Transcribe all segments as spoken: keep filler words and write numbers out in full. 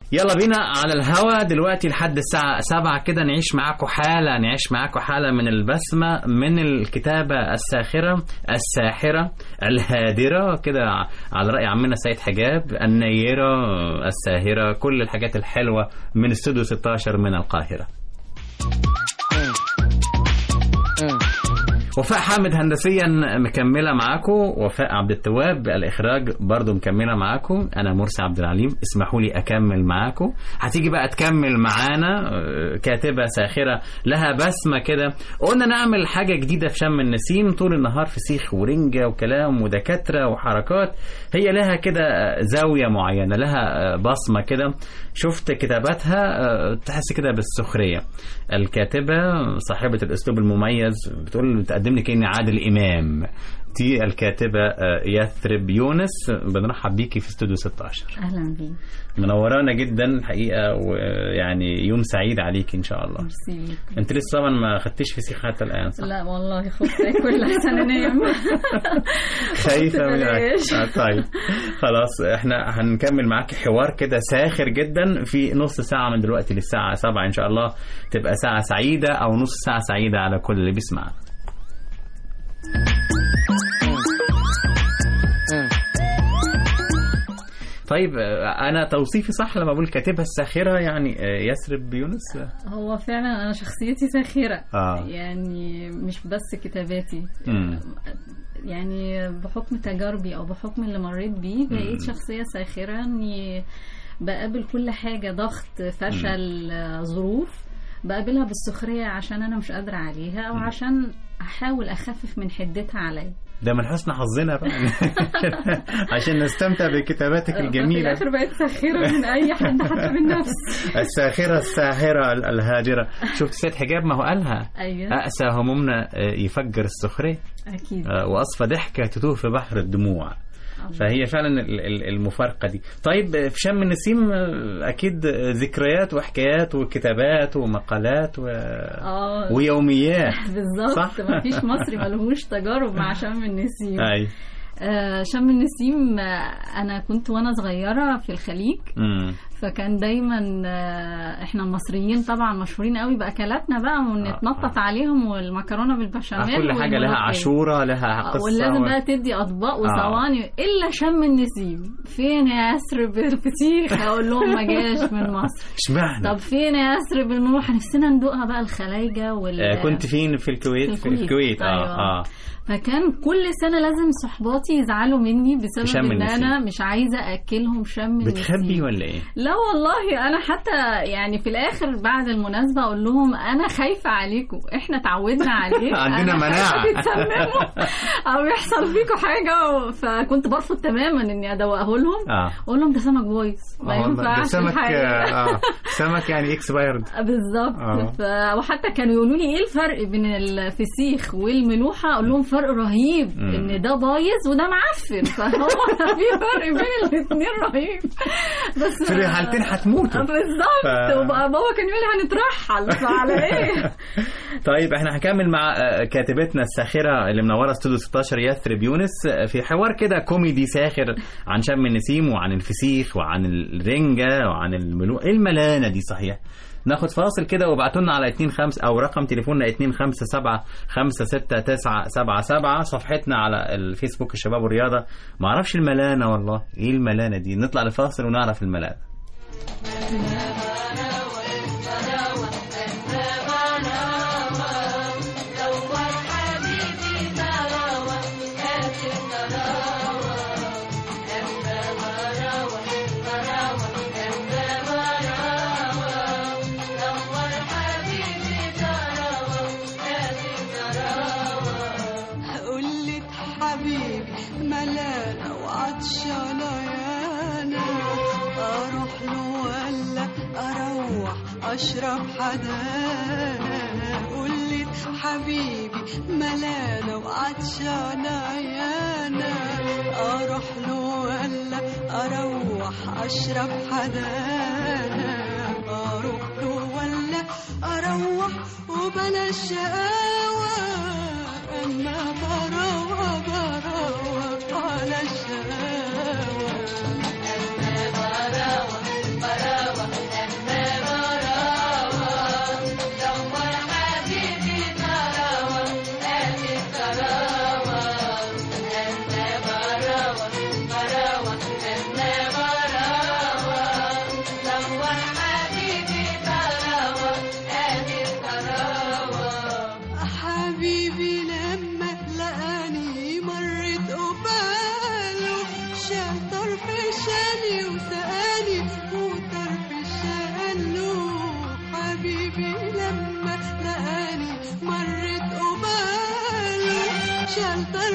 يلا بينا على الهوا دلوقتي لحد الساعة سبعة كده، نعيش معاكم حالة نعيش معاكم حالة من البسمة، من الكتابة الساخرة الساحرة الهادرة كده، على رأي عمنا سيد حجاب، النيرة الساهرة، كل الحاجات الحلوة من استوديو ستاشر من القاهرة. وفاء حامد هندسيا مكملة معاكم، وفاء عبد التواب الإخراج برضو مكملة معاكم، أنا مرسي عبد العليم. اسمحوا لي أكمل معاكم. هتيجي بقى تكمل معانا كاتبة ساخرة لها بسمة كده. قلنا نعمل حاجة جديدة في شم النسيم، طول النهار فسيخ ورنجة وكلام ودكاترة وحركات، هي لها كده زاوية معينة، لها بصمة كده. شفت كتاباتها تحس كده بالسخرية. الكاتبة صاحبة الأسلوب المميز بتقول تقدم لك إني عادل إمام، دي الكاتبة يثرب يونس. بنرحب بيكي في استوديو ستاشر. أهلا بيك، منورانا جدا الحقيقة، ويعني يوم سعيد عليك إن شاء الله. ميرسي. أنت لسه طبعا ما خدتيش فسيخ حتى الآن صح؟ لا والله خفت أكل لحسن أنام. خايفة من الأكل. طيب خلاص احنا هنكمل معاك حوار كده ساخر جدا في نص ساعة من دلوقتي للساعة سبعة إن شاء الله، تبقى ساعة سعيدة أو نص ساعة سعيدة على كل اللي بيسمعنا. طيب أنا توصيفي صح لما بقول كاتبة الساخرة يعني يثرب يونس؟ هو فعلا أنا شخصيتي ساخرة. آه. يعني مش بس كتاباتي، م. يعني بحكم تجاربي أو بحكم اللي مريت بيه بقيت شخصية ساخرة، إني بقابل كل حاجة، ضغط، فشل، م. ظروف، بقابلها بالسخرية عشان أنا مش قادرة عليها، أو عشان أحاول أخفف من حدتها علي. ده من حسن حظنا بقى عشان نستمتع بكتاباتك الجميلة. في الآخر بقيت ساخرة من أي حد حتى من نفسي. الساخرة الساهرة الهاجرة. شفت سيد حجاب ما هو قالها؟ أيوة. أأسى همومنا يفجر السخرية، أكيد، وأصفى ضحكة تتوه في بحر الدموع. فهي فعلا المفارقة دي. طيب في شم النسيم أكيد ذكريات وحكايات وكتابات ومقالات و... ويوميات. بالظبط، ما فيش مصري ملهوش تجارب مع شم النسيم. أي. آه شم النسيم، آه أنا كنت وأنا صغيرة في الخليج، م. فكان دايما آه احنا المصريين طبعا مشهورين قوي بأكلاتنا بقى، ونتنطط آه. عليهم، والمكرونة بالبشاميل، كل حاجة لها عاشورة لها قصة، ولازم و... بقى تدي أطباق وصواني. آه. إلا شم النسيم، فين يا يثرب الفسيخ؟ أقول لهم ما جاش من مصر. اشمعنى؟ طب فين يا يثرب الملوحة؟ نفسنا ندوقها بقى، الخلايجة وال... آه كنت فين؟ في الكويت. في الكويت, في الكويت. أيوة. اه اه فكان كل سنة لازم صحباتي يزعلوا مني بسبب ان انا مش عايزة اكلهم شم النسيم. بتخبي ولا ايه؟ لا والله، انا حتى يعني في الاخر بعد المناسبة اقول لهم انا خايفة عليكم، احنا تعودنا عليه. عندنا مناعة او يحصل فيكم حاجة. فكنت برفض تماما اني ادوقه لهم. آه. اقول لهم ده سمك بايظ، ما ينفعش. سمك آه. سمك يعني اكسبايرد. بالظبط. آه. ف... وحتى كانوا يقولوا لي ايه الفرق بين الفسيخ والملوحة؟ اقول لهم فرق رهيب، مم. ان ده بايظ وده معفن، فهو في فرق بين الاثنين رهيب. بس في الحالتين هتموتوا. بالظبط. ف... وبقى بابا كان يقول لي هنترحل، فعلى ايه؟ طيب احنا هنكمل مع كاتبتنا الساخرة اللي منورة استوديو ستاشر يثرب يونس في حوار كده كوميدي ساخر عن شم النسيم وعن الفسيخ وعن الرنجة وعن الملوء. ايه الملانة دي صحيح؟ ناخد فاصل كده وابعتوا لنا على اتنين خمسة او رقم تليفوننا اتنين خمسة سبعة خمسة ستة تسعة سبعة سبعة، صفحتنا على الفيسبوك الشباب والرياضة. ما اعرفش الملانة والله، ايه الملانة دي؟ نطلع لفاصل ونعرف الملانة. أشرب حدانا، قلت حبيبي ملانة وعطشانة عيانا، أروح له ولا أروح أشرب حدانا، أروح له ولا أروح وبلا شقاوة، أما بروح بروح على الشقاوة، أما بروح بروح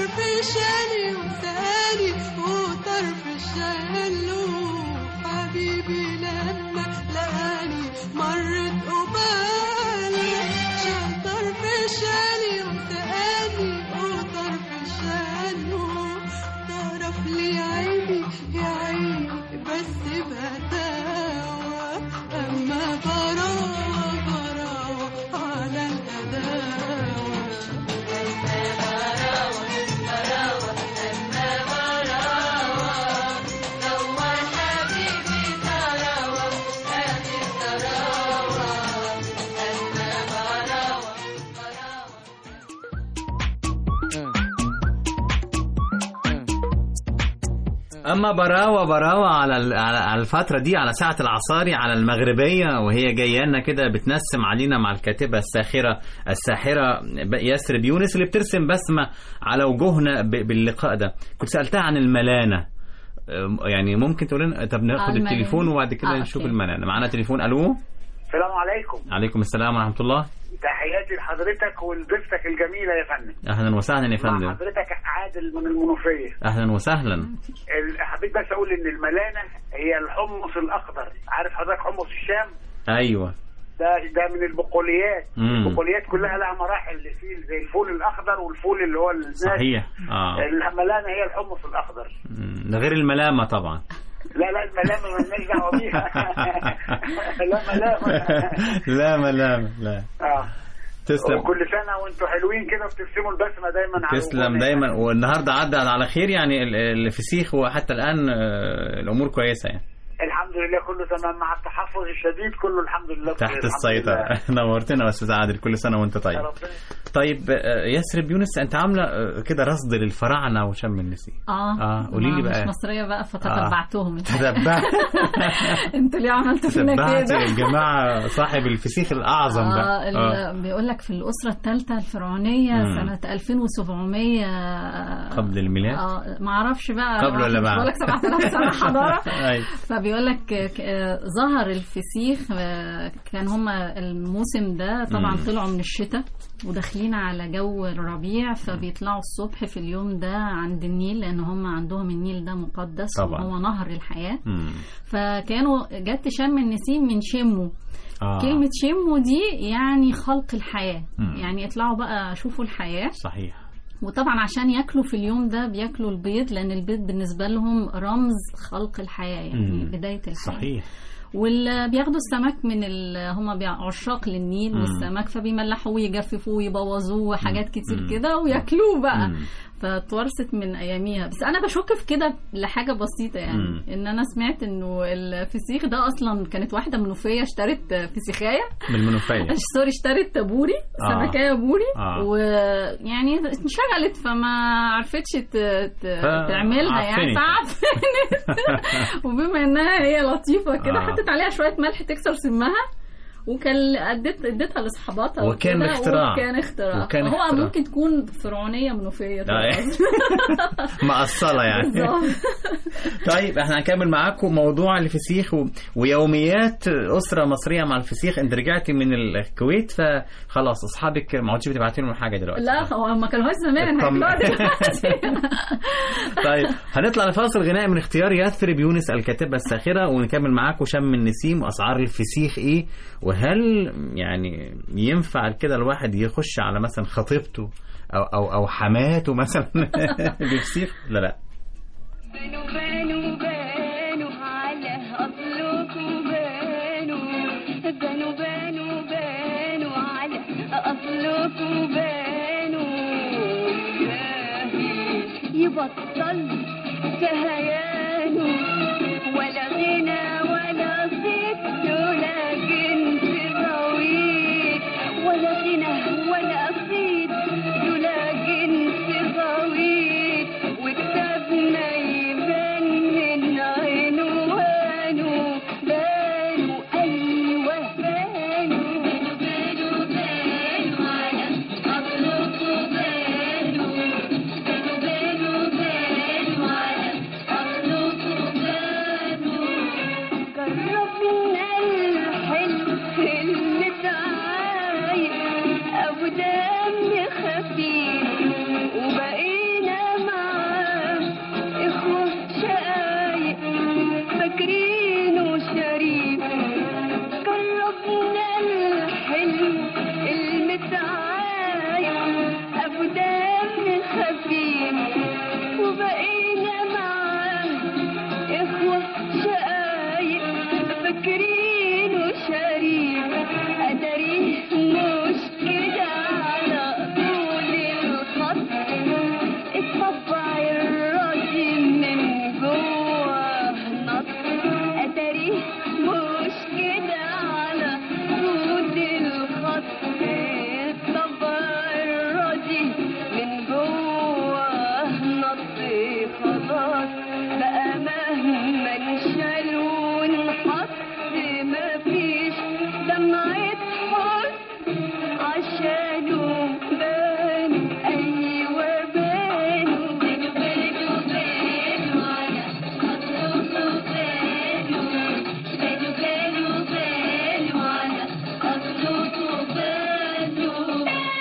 طرف شالي وسالي وطرف شاله حبيبي لما لقاني مرت قبالي شال طرف شالي وسالي وطرف شاله طرف لي عيني يا عيني بس بهداوة أما براوة براوة على الهداوة اما براوه براوه على ال- على على الفتره دي، على ساعه العصاري، على المغربيه، وهي جايه لنا كده بتنسم علينا مع الكاتبه الساخره الساحره ب- ياسرب يونس اللي بترسم بسمه على وجوهنا ب- باللقاء ده. كنت سالتها عن الملانه، أم، يعني ممكن تقول لنا؟ طب ناخد آه، الملانة. التليفون وبعد كده آه، نشوف أوكي. الملانه. معانا تليفون. الو. السلام عليكم. عليكم السلام ورحمه الله. تحياتي لحضرتك ولضيفتك الجميلة يا فندم. اهلا وسهلا يا مع فندم. حضرتك عادل من المنوفية. اهلا وسهلا. ال- حبيت بس أقول إن الملانة هي الحمص الأخضر. عارف حضرتك حمص الشام؟ ايوه. ده ده من البقوليات. مم. البقوليات كلها لها مراحل، في زي الفول الأخضر والفول اللي هو الناشف. صحيح. اه. الملانة هي الحمص الأخضر. مم، ده غير الملامه طبعا. لا لا الملامة مالناش دعوة بيها. لا ملامة. لا ملامه لا. اه. تسلم. وكل سنة وانتوا حلوين كده وبترسموا البسمة دايما على تسلم وجوهنا. دايما. والنهارده عدى على خير يعني، ال- الفسيخ وحتى الان آه، الامور كويسه يعني. الحمد لله كله تمام مع التحفظ الشديد، كله الحمد لله تحت الحمد السيطره. نورتنا يا استاذ عادل، كل سنه وانت طيب. لله. طيب آه، ياسرب يونس، انت عامله آه، كده رصد للفراعنه وشم النسيم. اه اه قولي لي ما بقى. مش مصريه بقى فتتبعتهم. تتبعت انتوا ليه عملتوا فينا تتبعت كده؟ الجماعه صاحب الفسيخ الاعظم اه ده. ال- بيقول لك في الاسره الثالثه الفرعونيه مم. سنه ألفين وسبعمية قبل الميلاد. اه ما اعرفش بقى قبل ولا بعد؟ بيقول لك سبعة آلاف سنه حضاره. أيوة. فبيقول لك آه، ظهر الفسيخ، آه، كان هما الموسم ده طبعا مم. طلعوا من الشتاء وداخلين على جو الربيع، فبيطلعوا الصبح في اليوم ده عند النيل، لان هم عندهم النيل ده مقدس طبعا. وهو نهر الحياه. مم. فكانوا جت شم النسيم من شمه. آه. كلمة شمه دي يعني خلق الحياة. مم. يعني اطلعوا بقى شوفوا الحياة. صحيح. وطبعا عشان ياكلوا في اليوم ده بياكلوا البيض، لان البيض بالنسبة لهم رمز خلق الحياة، يعني مم. بداية الحياة. صحيح. واللي بياخدوا السمك من ال... هم عشاق للنيل مم. والسمك، فبيملحوه ويجففوه ويبوظوه وحاجات كتير مم. كده وياكلوه بقى. مم. فتورثت من اياميها. بس انا بشك في كده لحاجه بسيطه يعني، مم. ان انا سمعت انه الفسيخ ده اصلا كانت واحده منوفيه اشترت فسيخايه، من المنوفيه. سوري اشترت بوري، آه. سمكيه بوري، آه. ويعني انشغلت فما عرفتش ت... ت... ف- تعملها يعني، عفنت. فعفنت. وبما انها هي لطيفه كده، آه. حطت عليها شويه ملح تكسر سمها، وكان اديت اديتها لاصحاباتها وكان وكده، اختراع. وكان اختراع. وكان هو اختراع. ممكن تكون فرعونيه منوفيه طبعاً. مقصله يعني. بالظبط. طيب احنا هنكمل معاكم موضوع الفسيخ و... ويوميات اسره مصريه مع الفسيخ. انت رجعتي من الكويت فخلاص اصحابك ما عادش بتبعتي لهم حاجه دلوقتي. لا هو ما كانوش زمان، اطمن. هياكلوها دلوقتي. طيب هنطلع لفاصل غنائي من اختيار ياسرب يونس الكاتبه الساخره، ونكمل معاكم شم النسيم واسعار الفسيخ ايه، وهل يعني ينفع كده الواحد يخش على مثلا خطيبته او او او حماته مثلا بفسيخ؟ لا لا. بانوا بانوا بانوا على أصلكم بانوا بانوا بانوا بانوا على أصلكم بانوا يبطل كهيانه ولا غنى ولا صيت ولا جنس غويط ولا غنى ولا صيت ولا جنس غويط وكتابنا يبان من عنوانه بانوا أيوة بانوا بانوا بانوا على أصلكم بانوا بانوا بانوا بانوا على أصلكم بانوا جربنا الحلو المتعايش أبو دم خفيف وبقينا كده على طول الخط تبردي من جوه نطي خلاص بقى مهما نشال ونحط مفيش دمعة حزن عشانه بانوا أيوة بانوا بانوا بانوا بانوا على أصله بانوا بانوا بانوا بانوا على أصله بانوا.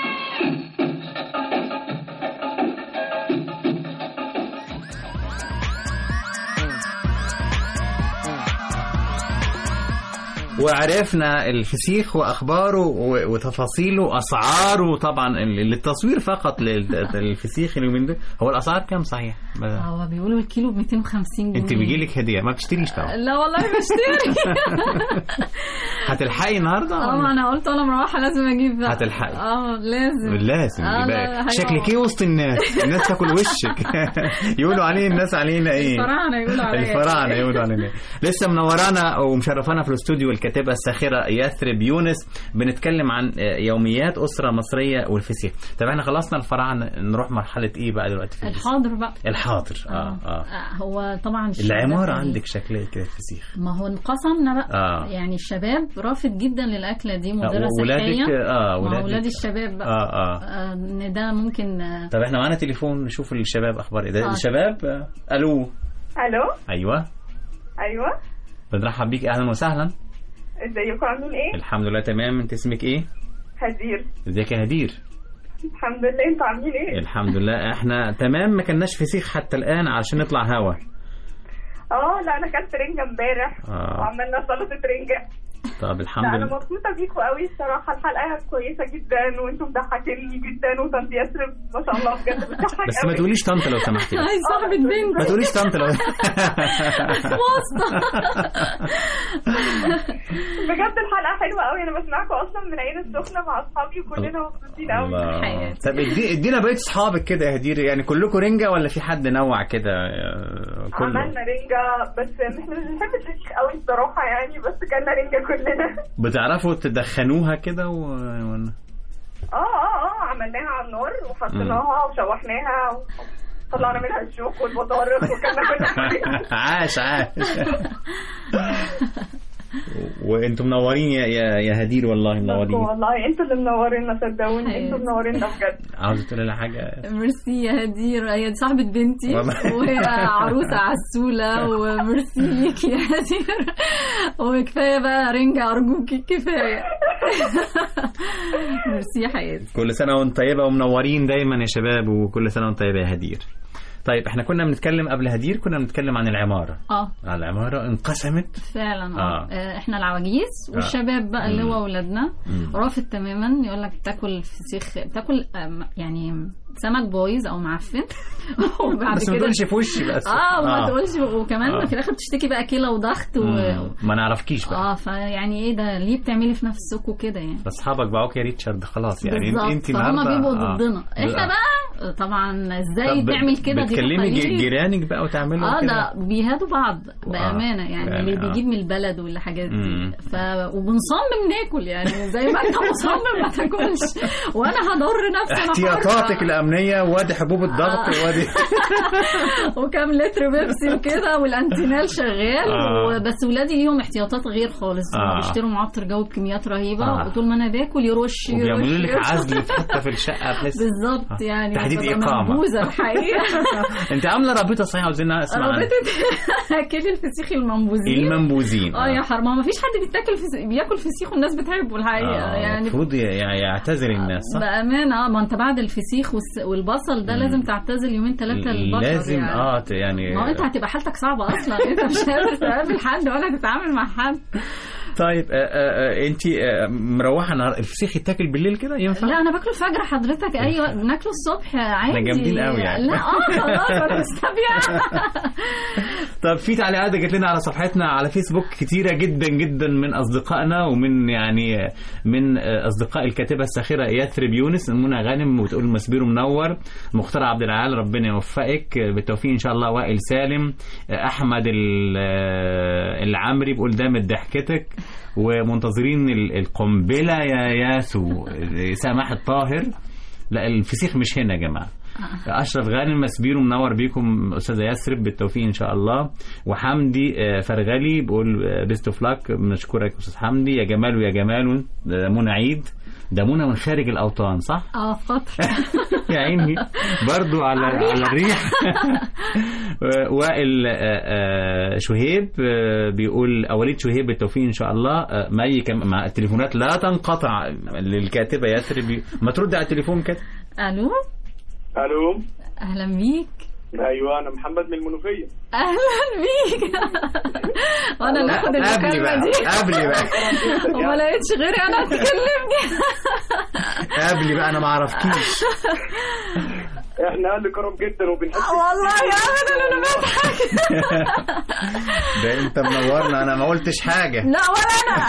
وعرفنا الفسيخ واخباره و- وتفاصيله واسعاره. طبعا ال- للتصوير فقط للفسيخ اليومين دول. هو الاسعار كام صحيح؟ هو بيقولوا الكيلو ب مئتين وخمسين جنيه. انت بيجي لك هديه ما بتشتريش طبعا؟ لا والله بشتري. هتلحقي النهارده؟ اه ما انا قلت وانا مروحه لازم اجيب بقى. هتلحقي. اه لازم لازم آه، يبقى لا، شكلك ايه وسط الناس؟ الناس تاكل وشك. يقولوا عليه الناس علينا ايه؟ الفراعنه يقولوا عليا الفراعنه يقولوا علينا. لسه منورانا ومشرفانا في الاستوديو الكاتبه الساخره يثرب يونس. بنتكلم عن يوميات اسره مصريه والفسيخ. طب احنا خلصنا الفراعنه، نروح مرحله ايه بقى دلوقتي في الفسيخ؟ الحاضر بقى. الحاضر. اه اه, آه، هو طبعا الشباب العماره يعني- عندك شكلها كده الفسيخ. ما هو انقسمنا بقى. آه. يعني الشباب رافض جدا للاكله دي، مدرسه آه، ولادك صحيه. اه ما ولادك اولاد الشباب بقى. اه اه آه، ان ده ممكن. آه، طب احنا معانا تليفون نشوف الشباب اخبار ايه. ده آه. الشباب. آه. الو. الو. ايوه ايوه بنرحب بيك اهلا وسهلا. ازيكم عاملين ايه؟ الحمد لله تمام. انت اسمك ايه؟ هدير. ازيك يا هدير؟ الحمد لله، انتوا عاملين ايه؟ الحمد لله احنا تمام. ما كناش فسيخ حتى الان علشان نطلع هوا. اه لا انا اكلت رنجه امبارح آه. وعملنا سلطه رنجه. طب الحمد لا انا لله. مبسوطه بيكوا قوي الصراحه، الحلقه كويسه جدا وانتم مضحكيني جدا وطنط ياسر ما شاء الله بجد بتضحك بس ما قوي. تقوليش طنط لو سمحتي. هاي صاحبة بنت. ما تقوليش طنط لو واسطة. بجد الحلقه حلوه قوي، انا بسمعكم اصلا من عين السخنه مع اصحابي وكلنا مبسوطين قوي. الله. حياتي. طب ادي- ادينا بقية اصحابك كده يا هدير. يعني كلكم رنجة ولا في حد نوع كده؟ آه، كله عملنا رنجه بس احنا مش بنحب الفسيخ قوي الصراحه يعني، بس كلنا رنجه كلنا. بتعرفوا تدخنوها كده و... و... اه اه اه عملناها على النار وحطيناها وشوحناها وطلعنا منها الشوك والبطارخ وكلنا كل حاجه. عاش عاش. وانتم منورين يا يا يا هدير والله منورين. والله انتوا اللي منورينا صدقوني، حياتي. انتوا منورينا بجد. عاوزة تقولي لها حاجة؟ ميرسي يا هدير، هي دي صاحبة بنتي والله. وهي عروسة عسولة، وميرسي ليكي يا هدير. وكفاية بقى رنجة أرجوكي كفاية. ميرسي يا حياتي. كل سنة وانت طيبة ومنورين دايما يا شباب، وكل سنة وانت طيبة يا هدير. طيب احنا كنا بنتكلم قبل هدير، كنا بنتكلم عن العمارة. اه العمارة انقسمت. فعلا. آه. اه احنا العواجيز والشباب بقى اللي هو اولادنا رافض تماما، يقول لك بتاكل فسيخ، بتاكل آم، يعني سمك بايظ او معفن. وبعد بس ما كده تقولش في وشي بس. اه وما تقولش، وكمان آه. في الاخر بتشتكي بقى كلى وضغط و... مم. ما نعرفكيش بقى. اه فيعني ايه ده، ليه بتعملي في نفسك وكده يعني. اصحابك باعوك يا ريتشارد خلاص يعني. بالظبط. انت فهم النهارده بيبقوا ضدنا. آه. احنا بقى طبعا ازاي طب تعمل كده، دي بتكلمي جي- تقاليد. جيرانك بقى وتعملوا اه كده؟ ده بيهادوا بعض بامانه يعني. يعني اللي آه. بيجيب من البلد والحاجات دي. مم. ف وبنصمم ناكل يعني زي ما انت مصمم ما تاكلش وانا هضر نفسي. انا احتياطاتك حرة. الامنيه وادي حبوب الضغط آه. وادي وكام لتر بيبسي وكده والانتينال شغال. آه. وبس ولادي ليهم احتياطات غير خالص. آه. بيشتروا معطر جو بكميات رهيبه. آه. وطول ما انا باكل يرش وبيعملوا يرش لك يرش. عزل حتى في الشقه بحس. بالظبط يعني. تحديد ببقى إقامة. منبوذة الحقيقه. انت عامله رابطه صحيح، عاوزين اسمع عنها. رابطه اكل الفسيخ المنبوذين. المنبوذين. اه يا حرام، ما فيش حد بيتاكل فسيخ بياكل فسيخ والناس بتحبه الحقيقه آه. يعني. المفروض ي- يعتذر الناس صح؟ بامانه اه ما انت بعد الفسيخ والس- والبصل ده لازم تعتزل يومين ثلاثه البشر لازم يعني. اه ت- يعني ما هو انت هتبقى حالتك صعبه اصلا. انت مش قادر تقابل حد ولا تتعامل مع حد. طيب آه آه انت آه مروحه النهار الفسيخ يتاكل بالليل كده ينفع؟ لا انا باكله الفجر حضرتك. ايوه بناكله الصبح عادي. احنا جامدين قوي يعني. لا اه خلاص انا مستبيع. طب في تعليقات جت لنا على صفحتنا على فيسبوك كتيرة جدا جدا من أصدقائنا ومن يعني من أصدقاء الكاتبة الساخرة يثرب يونس. منى غانم وتقول مسبير منور. مختار عبد العال ربنا يوفقك بالتوفيق إن شاء الله. وائل سالم. أحمد العمري بيقول دامت ضحكتك. ومنتظرين ال- القنبلة يا ياسو سماح الطاهر. لا الفسيخ مش هنا يا جماعة. أشرف غانم مسبير منور بيكم أستاذة يسرب بالتوفيق إن شاء الله. وحمدي آه، فرغلي بيقول بيست اوف لاك بنشكرك أستاذ حمدي. يا جمال ويا جمال. ده منى عيد، ده منى من خارج الأوطان صح؟ اه فترة يا عيني برضو على على الريح. وائل آه، آه، شهيب آه، بيقول أوليد شهيب بالتوفيق إن شاء الله. آه، مي كم- مع التليفونات لا تنقطع للكاتبة يسرب. ما ترد على التليفون كده. الو الو. اهلا بيك. ايوه انا محمد من المنوفيه. اهلا بيك. وانا اللي اخد قبلي المكالمة بقى دي قبلي بقى وما لقيتش غيري انا تكلمني. قبلي بقى انا ما اعرفكيش. احنا اهل كرم جدا وبنحب. والله يا ابدا انا بضحك. ده انت منورنا، انا ما قلتش حاجه. لا ولا انا.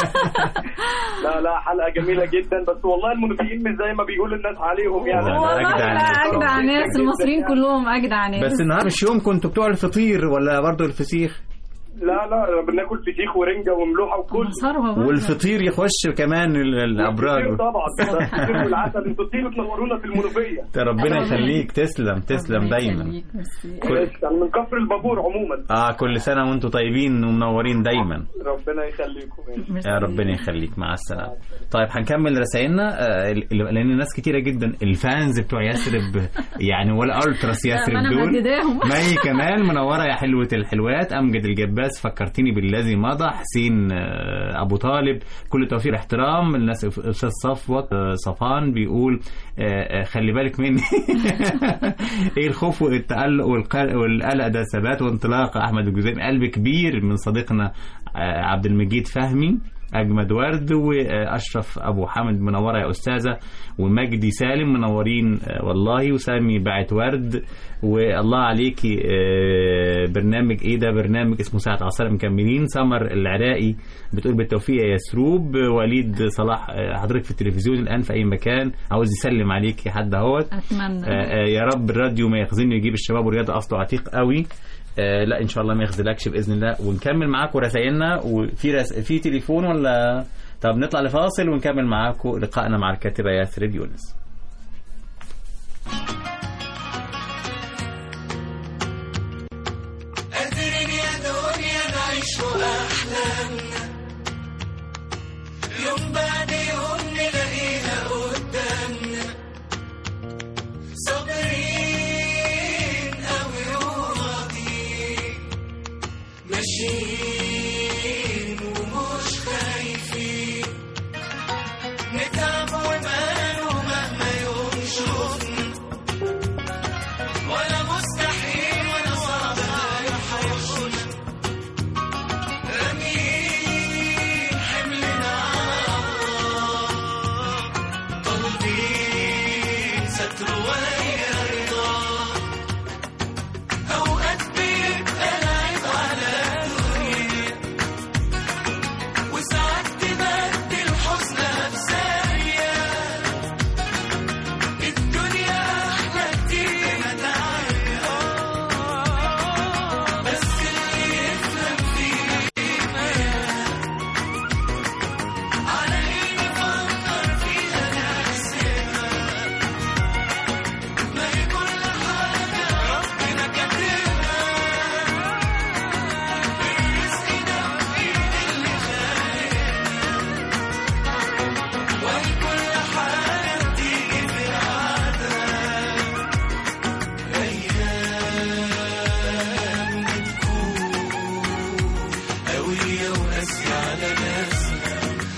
لا لا حلقه جميله جدا، بس والله المنوفيين مش زي ما بيقول الناس عليهم يعني. لا، والله أجدع لا ناس. اجدع ناس، المصريين كلهم اجدع ناس. بس النهار مش يوم كنتوا بتوع الفطير ولا برضو الفسيخ؟ لا لا بناكل فسيخ ورنجه وملوحه وكل. ثروة برضه. والفطير يخش كمان ال- الابراج. طبعا الفسيخ والعسل. انتوا تيجوا تنورونا في المنوفيه. ده ربنا يخليك، تسلم تسلم ربنا دايما. يخليك، ميرسي. انا من كفر البابور عموما. اه كل سنه وانتم طيبين ومنورين دايما. ربنا يخليكم. ميرسي. يا ربنا يخليك، مع السلامه. طيب هنكمل رسائلنا آه، ال- لان ناس كتيره جدا الفانز بتوع يسرب يعني ولا التراس يسرب أنا دول. مهدداهم. مي كمال منوره يا حلوه الحلوات. امجد الجباس فكرتني بالذي مضى. حسين آه، ابو طالب كل توفيق احترام الناس. استاذ صفوت آه، صفان بيقول آه، آه، خلي بالك مني. ايه الخوف والتقلق والقلق والقلق ده ثبات وانطلاق. احمد الجزائري قلب كبير من صديقنا آه، عبد المجيد فهمي. أجمد ورد وأشرف أبو حامد منورة يا أستاذة. ومجدي سالم منورين آه، والله. وسامي باعت ورد والله عليكي. آه، برنامج إيه ده؟ برنامج اسمه ساعة عصر مكملين. سمر العراقي بتقول بالتوفيق يا يسروب. وليد صلاح آه، حضرتك في التلفزيون الآن في أي مكان عاوز يسلم عليكي حد اهوت. اتمنى. آه، آه، يا رب الراديو ما يخزني يجيب الشباب والرياضة أصله عتيق قوي. آه لا ان شاء الله ما يخذلكش باذن الله. ونكمل معاكم رسائلنا. وفي رس... في تليفون ولا؟ طب نطلع لفاصل ونكمل معاكم لقائنا مع الكاتبه ياسرب يونس. قادرين يا دنيا نعيش احلامنا يوم بعد يوم نلاقيها قدامنا. صابرين قوي وراضيين ماشيين ومش خايفين. نتعب وماله مهما يوم شوفنا ولا مستحيل ولا صعب هيحوشنا. رامين حملنا على الله طالبين ستر ويا رضا. أوقات بيبقى العيب على الدنيا وساعات تبدل حزنها بسارية. الدنيا أحلى كتير متاعها بس اللي يفهم فيها على إيه نفكر فيها نحسبها. ما هي كل حاجة ربنا كاتبها. الرزق ده بإيد اللي خالقنا وهي كل حاجة بتيجي في ميعادها. أيام بتكون قوية وقاسية على ناسنا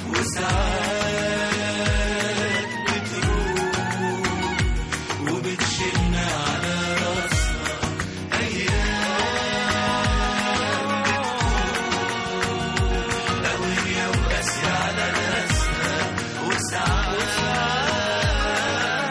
وساعات بتروح وبتشيلنا على راسنا. أيام بتكون قوية وقاسية على ناسنا وساعات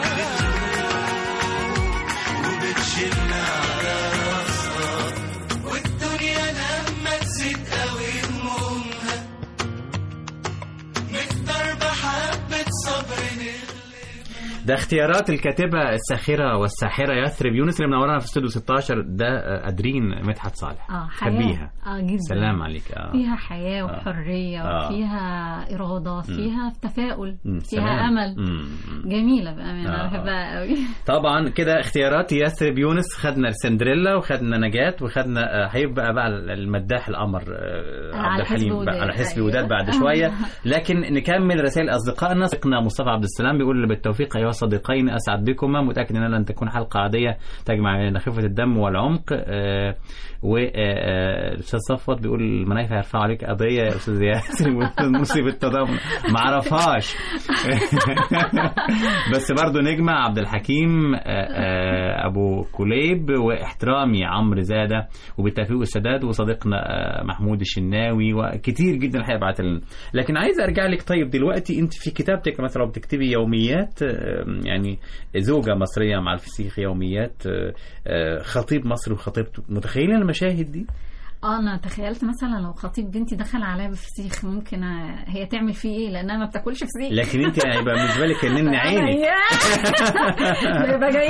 بتروح وبتشيلنا على راسنا. والدنيا لما تزيد قوي همومها نقدر بحبة صبر نغلب. ده اختيارات الكاتبة الساخرة والساحرة يثرب يونس اللي منورانا في استوديو ستاشر. ده أدرين مدحت صالح. اه حياة. تحبيها؟ اه جدا. سلام عليك. آه. فيها حياة وحرية آه. وفيها إرادة، فيها تفاؤل، مم. فيها سلام. أمل. مم. جميلة بأمانة. آه. أنا بحبها قوي. طبعا كده اختيارات يثرب يونس. خدنا سندريلا وخدنا نجاة وخدنا آه، هيبقى بقى المداح القمر آه، عبد الحليم بقى على حسب وداد بعد شوية. لكن نكمل رسائل أصدقائنا. صديقنا مصطفى عبد السلام بيقول بالتوفيق أيها الصديقين، أسعد بكما، متأكد أنها لن تكون حلقة عادية تجمع بين خفة الدم والعمق. آه، والأستاذ صفوت بيقول المنايف هيرفعوا عليك قضية يا أستاذ ياسر مصيبة التضامن. ما عرفهاش. بس برضو نجمع عبد الحكيم آه، آه، أبو كليب، واحترامي عمرو زادة، وبالتوفيق والسداد، وصديقنا آه، محمود الشناوي، وكتير جدا الحقيقة بعت لنا. لكن عايز أرجع لك. طيب دلوقتي أنت في كتابتك مثلا لو بتكتبي يوميات آه، يعني زوجة مصرية مع الفسيخ، يوميات آه، آه، خطيب مصري وخطيبته، متخيلين المشاهد دي؟ اه انا تخيلت مثلا لو خطيب بنتي دخل عليا بفسيخ ممكن هي تعمل فيه ايه، لانها ما بتاكلش فسيخ. لكن انت هيبقى بالنسبه لك ان عينك يبقى جاي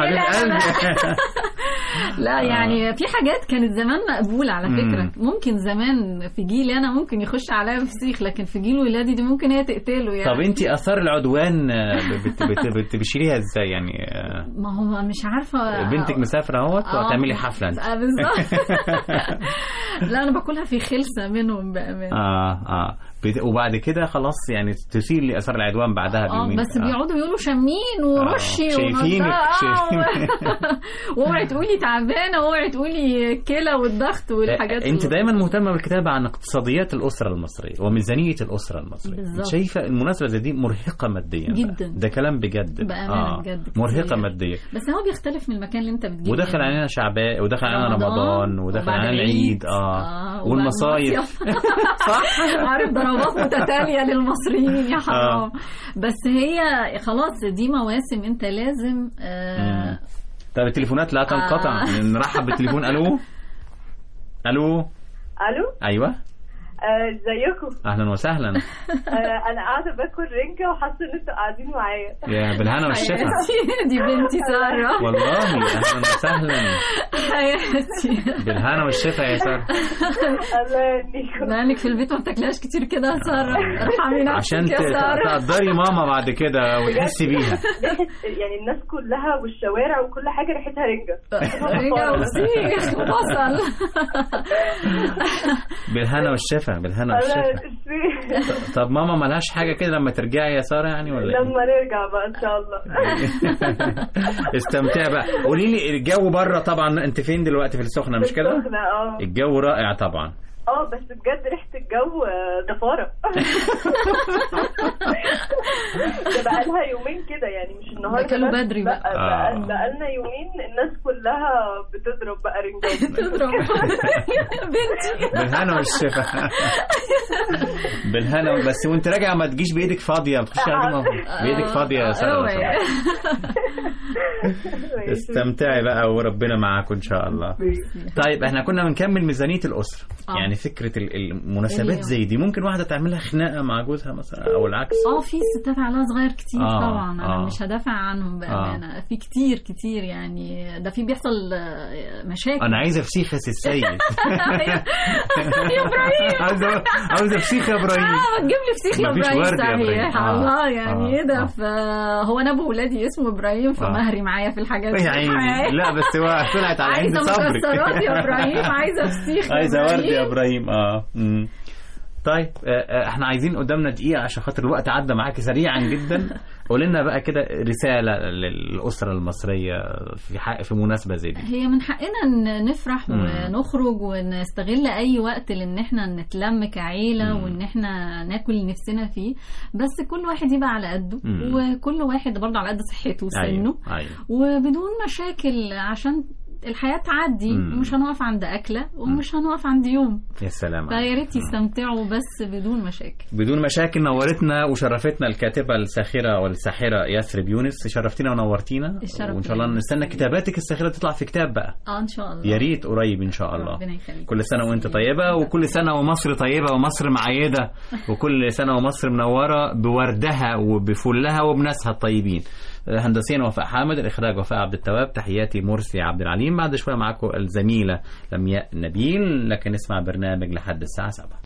لا يعني في حاجات كانت زمان مقبوله على فكره. ممكن زمان في جيلي انا ممكن يخش عليا بفسيخ، لكن في جيل ولادي دي ممكن هي تقتله يعني. طب انت اثار العدوان بتبشريها ازاي يعني؟ ما هو مش عارفه. بنتك مسافره اهوت وهتعملي حفله انت. اه بالظبط. لا انا باكلها في خلسه منهم بامانه. اه اه وبعد كده خلاص يعني تسيل لي اثار العدوان بعدها بيومين. اه بس بيقعدوا يقولوا شامين ورشي شايفينك واوعي تقولي تعبانه واوعي تقولي كلى والضغط والحاجات. انت دايما مهتمه بالكتابه عن اقتصاديات الاسره المصريه وميزانيه الاسره المصريه. بالظبط. شايفه المناسبه زي دي مرهقه ماديا جدا. ده كلام بجد بامانه بجد مرهقه ماديا. بس هو بيختلف من المكان اللي انت بتجيبه. ودخل علينا شعبان ودخل علينا رمضان ودخل علينا العيد اه, آه. والمصايف. صح. عارف ضربات متتاليه للمصريين يا حرام. آه. بس هي خلاص دي مواسم انت لازم آه. طب التليفونات لا تنقطع. آه. نرحب بالتليفون. الو الو الو ايوه ازيكم؟ آه اهلا وسهلا. آه انا قاعده باكل رنجه وحاسه ان انتوا قاعدين معايا. يا بالهنا والشفا. دي بنتي ساره والله. اهلا وسهلا حياتي. بالهنا والشفا يا ساره. الله يهديكم. لانك في البيت ما بتاكلهاش كتير كده يا ساره. ارحمي نفسك عشان يا ساره. تقدري ماما بعد كده وتحسي بيها. يعني الناس كلها والشوارع وكل حاجه ريحتها رنجه. رنجه وفسيخ وبصل. بالهنا والشفا. بالهنا والشفا. طب ماما ملهاش حاجه كده لما ترجعي يا ساره يعني ولا لما نرجع بقى ان شاء الله. استمتعي بقى. قولي لي الجو بره طبعا. انت فين دلوقتي؟ في السخنه مش كده؟ السخنه اه. الجو رائع طبعا. اه بس بجد ريحه الجو ضفاره. ده بقى لها يومين كده يعني مش النهارده. كانوا بدري بقى. بقى, آه. بقى لنا يومين الناس كلها بتضرب بقى رنجات. بتضرب بنتي. بالهنا والشفا. بالهنا. بس وانت راجعه ما تجيش بايدك فاضيه. ما تخشي بايدك فاضيه يا ساره. استمتعي بقى وربنا معاكم ان شاء الله. طيب احنا كنا بنكمل ميزانيه الاسره. آه. يعني فكرة المناسبات زي دي ممكن واحدة تعملها خناقة مع جوزها مثلا أو العكس. اه في ستات عليها صغير كتير. آه. طبعا أنا آه. مش هدافع عنهم بأمانة. آه. في كتير كتير يعني ده في بيحصل مشاكل. أنا عايزة فسيخة السيد. يا إبراهيم. عايزة عايزة فسيخ يا إبراهيم. اه ما تجيب لي فسيخ يا إبراهيم. صحيح. آه. الله يعني إيه آه. ده. فهو أنا أبو ولادي اسمه إبراهيم فمهري معايا في الحاجات دي. لا بس هو طلعت على عند صبري. عايزة مكسرات يا إبراهيم. عايزة فسيخ. عايزة ورد يا إبراهيم. اه امم طيب احنا عايزين قدامنا دقيقه عشان خاطر الوقت عدى معاكي سريعا جدا. قول لنا بقى كده رساله للاسره المصريه في حق في مناسبه زي دي. هي من حقنا نفرح مم. ونخرج ونستغل اي وقت لان احنا نتلم كعيله مم. وان احنا ناكل نفسنا فيه. بس كل واحد يبقى على قده وكل واحد برضه على قد صحته وسنه. أيوة. أيوة. وبدون مشاكل عشان الحياه تعدي، مم. ومش هنقف عند اكله ومش هنقف عند يوم. يا سلام فيا عليك. ريت يستمتعوا بس بدون مشاكل. بدون مشاكل. نورتنا وشرفتنا الكاتبة الساخرة والساحرة ياسرب يونس، شرفتينا ونورتينا، الشرف وإن شاء الله ليا. نستنى كتاباتك الساخرة تطلع في كتاب بقى. اه ان شاء الله. يا ريت قريب إن شاء الله. ربنا يخليك. كل سنة وأنت طيبة، وكل سنة ومصر طيبة ومصر معيدة، وكل سنة ومصر منورة بوردها وبفلها وبناسها الطيبين. هندسيا وفاء حامد، الإخراج وفاء عبد التواب، تحياتي مرسي عبد العليم. بعد شوية معاكم الزميلة لمياء نبيل، لكن نسمع برنامج لحد الساعة سبعة.